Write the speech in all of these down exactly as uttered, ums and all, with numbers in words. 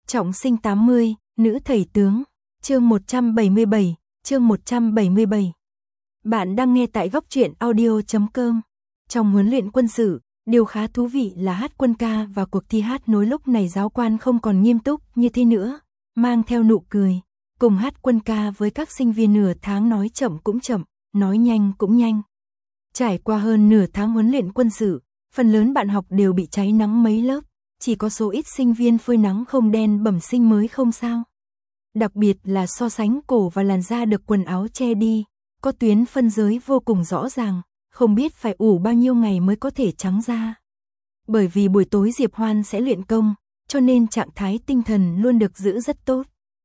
Trọng sinh tám mươi, nữ thầy tướng, chương một trăm bảy mươi bảy, chương một trăm bảy mươi bảy. Bạn đang nghe tại góc truyện audio chấm com. Trong huấn luyện quân sự, điều khá thú vị là hát quân ca và cuộc thi hát nối lúc này giáo quan không còn nghiêm túc như thế nữa, mang theo nụ cười, cùng hát quân ca với các sinh viên nửa tháng nói chậm cũng chậm, nói nhanh cũng nhanh. Trải qua hơn nửa tháng huấn luyện quân sự, phần lớn bạn học đều bị cháy nắng mấy lớp, chỉ có số ít sinh viên phơi nắng không đen bẩm sinh mới không sao. Đặc biệt là so sánh cổ và làn da được quần áo che đi, có tuyến phân giới vô cùng rõ ràng, không biết phải ủ bao nhiêu ngày mới có thể trắng da. Bởi vì buổi tối Diệp Hoan sẽ luyện công, cho nên trạng thái tinh thần luôn được giữ rất tốt.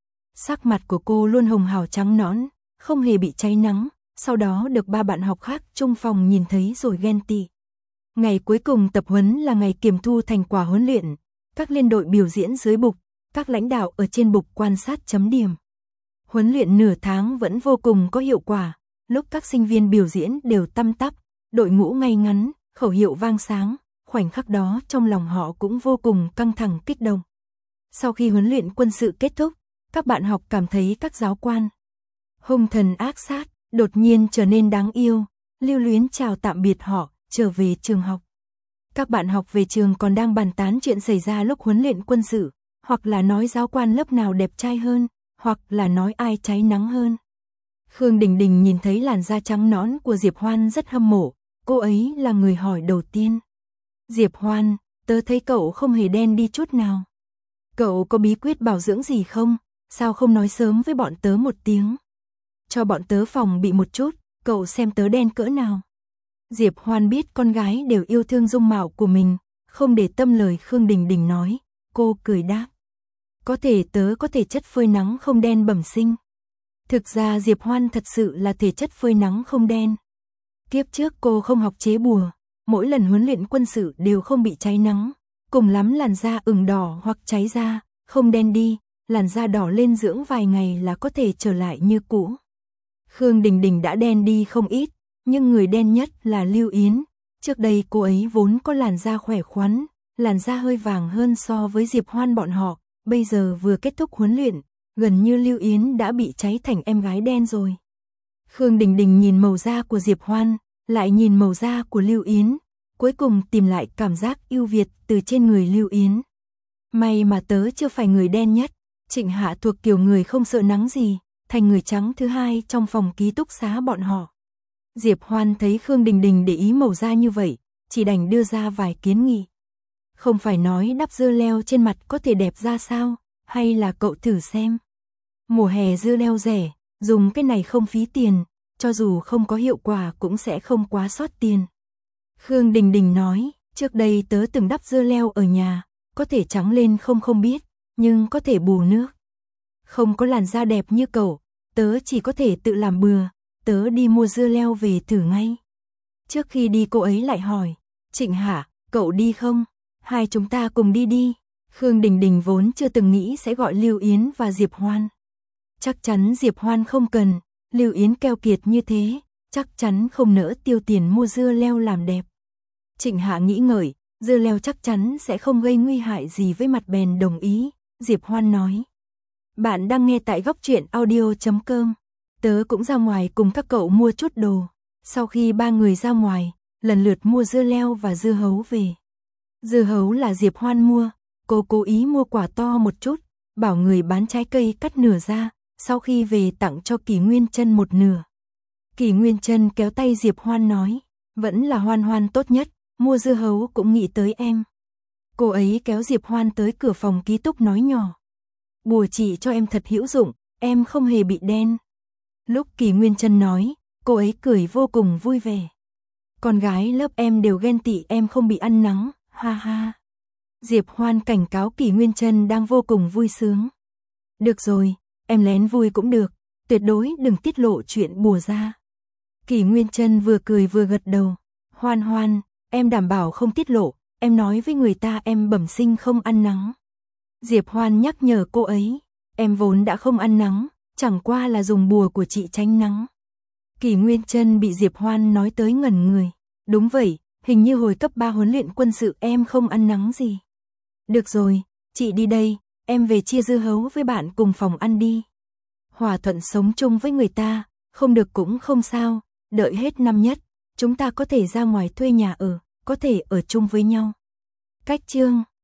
Sắc mặt của cô luôn hồng hào trắng nõn, không hề bị cháy nắng, sau đó được ba bạn học khác chung phòng nhìn thấy rồi ghen tị. Ngày cuối cùng tập huấn là ngày kiểm thu thành quả huấn luyện, các liên đội biểu diễn dưới bục, các lãnh đạo ở trên bục quan sát chấm điểm. Huấn luyện nửa tháng vẫn vô cùng có hiệu quả, lúc các sinh viên biểu diễn đều tăm tắp, đội ngũ ngay ngắn, khẩu hiệu vang sáng, khoảnh khắc đó trong lòng họ cũng vô cùng căng thẳng kích động. Sau khi huấn luyện quân sự kết thúc, các bạn học cảm thấy các giáo quan hung thần ác sát, đột nhiên trở nên đáng yêu, lưu luyến chào tạm biệt họ, trở về trường học. Các bạn học về trường còn đang bàn tán chuyện xảy ra lúc huấn luyện quân sự, hoặc là nói giáo quan lớp nào đẹp trai hơn, hoặc là nói ai cháy nắng hơn. Khương Đình Đình nhìn thấy làn da trắng nõn của Diệp Hoan rất hâm mộ, cô ấy là người hỏi đầu tiên. Diệp Hoan, tớ thấy cậu không hề đen đi chút nào. Cậu có bí quyết bảo dưỡng gì không? Sao không nói sớm với bọn tớ một tiếng? Cho bọn tớ phòng bị một chút, cậu xem tớ đen cỡ nào. Diệp Hoan biết con gái đều yêu thương dung mạo của mình, không để tâm lời Khương Đình Đình nói, cô cười đáp. Có thể tớ có thể chất phơi nắng không đen bẩm sinh. Thực ra Diệp Hoan thật sự là thể chất phơi nắng không đen. Kiếp trước cô không học chế bùa, mỗi lần huấn luyện quân sự đều không bị cháy nắng, cùng lắm làn da ửng đỏ hoặc cháy da, không đen đi, làn da đỏ lên dưỡng vài ngày là có thể trở lại như cũ. Khương Đình Đình đã đen đi không ít, nhưng người đen nhất là Lưu Yến. Trước đây cô ấy vốn có làn da khỏe khoắn, làn da hơi vàng hơn so với Diệp Hoan bọn họ, bây giờ vừa kết thúc huấn luyện, gần như Lưu Yến đã bị cháy thành em gái đen rồi. Khương Đình Đình nhìn màu da của Diệp Hoan, lại nhìn màu da của Lưu Yến, cuối cùng tìm lại cảm giác ưu việt từ trên người Lưu Yến. May mà tớ chưa phải người đen nhất, Trịnh Hạ thuộc kiểu người không sợ nắng gì, thành người trắng thứ hai trong phòng ký túc xá bọn họ. Diệp Hoan thấy Khương Đình Đình để ý màu da như vậy, chỉ đành đưa ra vài kiến nghị. Không phải nói đắp dưa leo trên mặt có thể đẹp ra sao, hay là cậu thử xem. Mùa hè dưa leo rẻ, dùng cái này không phí tiền, cho dù không có hiệu quả cũng sẽ không quá sót tiền. Khương Đình Đình nói, trước đây tớ từng đắp dưa leo ở nhà, có thể trắng lên không không biết, nhưng có thể bù nước. Không có làn da đẹp như cậu, tớ chỉ có thể tự làm bừa, tớ đi mua dưa leo về thử ngay. Trước khi đi cô ấy lại hỏi, Trịnh Hạ, cậu đi không? Hai chúng ta cùng đi đi. Khương Đình Đình vốn chưa từng nghĩ sẽ gọi Lưu Yến và Diệp Hoan. Chắc chắn Diệp Hoan không cần, Lưu Yến keo kiệt như thế, chắc chắn không nỡ tiêu tiền mua dưa leo làm đẹp. Trịnh Hạ nghĩ ngợi, dưa leo chắc chắn sẽ không gây nguy hại gì với mặt bèn đồng ý. Diệp Hoan nói, bạn đang nghe tại góc truyện audio chấm com. Tớ cũng ra ngoài cùng các cậu mua chút đồ. Sau khi ba người ra ngoài, lần lượt mua dưa leo và dưa hấu về. Dưa hấu là Diệp Hoan mua, cô cố ý mua quả to một chút, bảo người bán trái cây cắt nửa ra, sau khi về tặng cho Kỳ Nguyên Chân một nửa. Kỳ Nguyên Chân kéo tay Diệp Hoan nói, vẫn là Hoan Hoan tốt nhất, mua dưa hấu cũng nghĩ tới em. Cô ấy kéo Diệp Hoan tới cửa phòng ký túc nói nhỏ, bùa chỉ cho em thật hữu dụng, em không hề bị đen. Lúc Kỳ Nguyên Chân nói, cô ấy cười vô cùng vui vẻ. Con gái lớp em đều ghen tị em không bị ăn nắng, ha ha. Diệp Hoan cảnh cáo Kỳ Nguyên Chân đang vô cùng vui sướng. Được rồi, em lén vui cũng được, tuyệt đối đừng tiết lộ chuyện bùa ra. Kỳ Nguyên Chân vừa cười vừa gật đầu. Hoan Hoan, em đảm bảo không tiết lộ, em nói với người ta em bẩm sinh không ăn nắng. Diệp Hoan nhắc nhở cô ấy, em vốn đã không ăn nắng, chẳng qua là dùng bùa của chị tránh nắng. Kỳ Nguyên Chân bị Diệp Hoan nói tới ngẩn người. Đúng vậy, hình như hồi cấp ba huấn luyện quân sự em không ăn nắng gì. Được rồi, chị đi đây, em về chia dưa hấu với bạn cùng phòng ăn đi. Hòa thuận sống chung với người ta, không được cũng không sao, đợi hết năm nhất, chúng ta có thể ra ngoài thuê nhà ở, có thể ở chung với nhau. Cách chương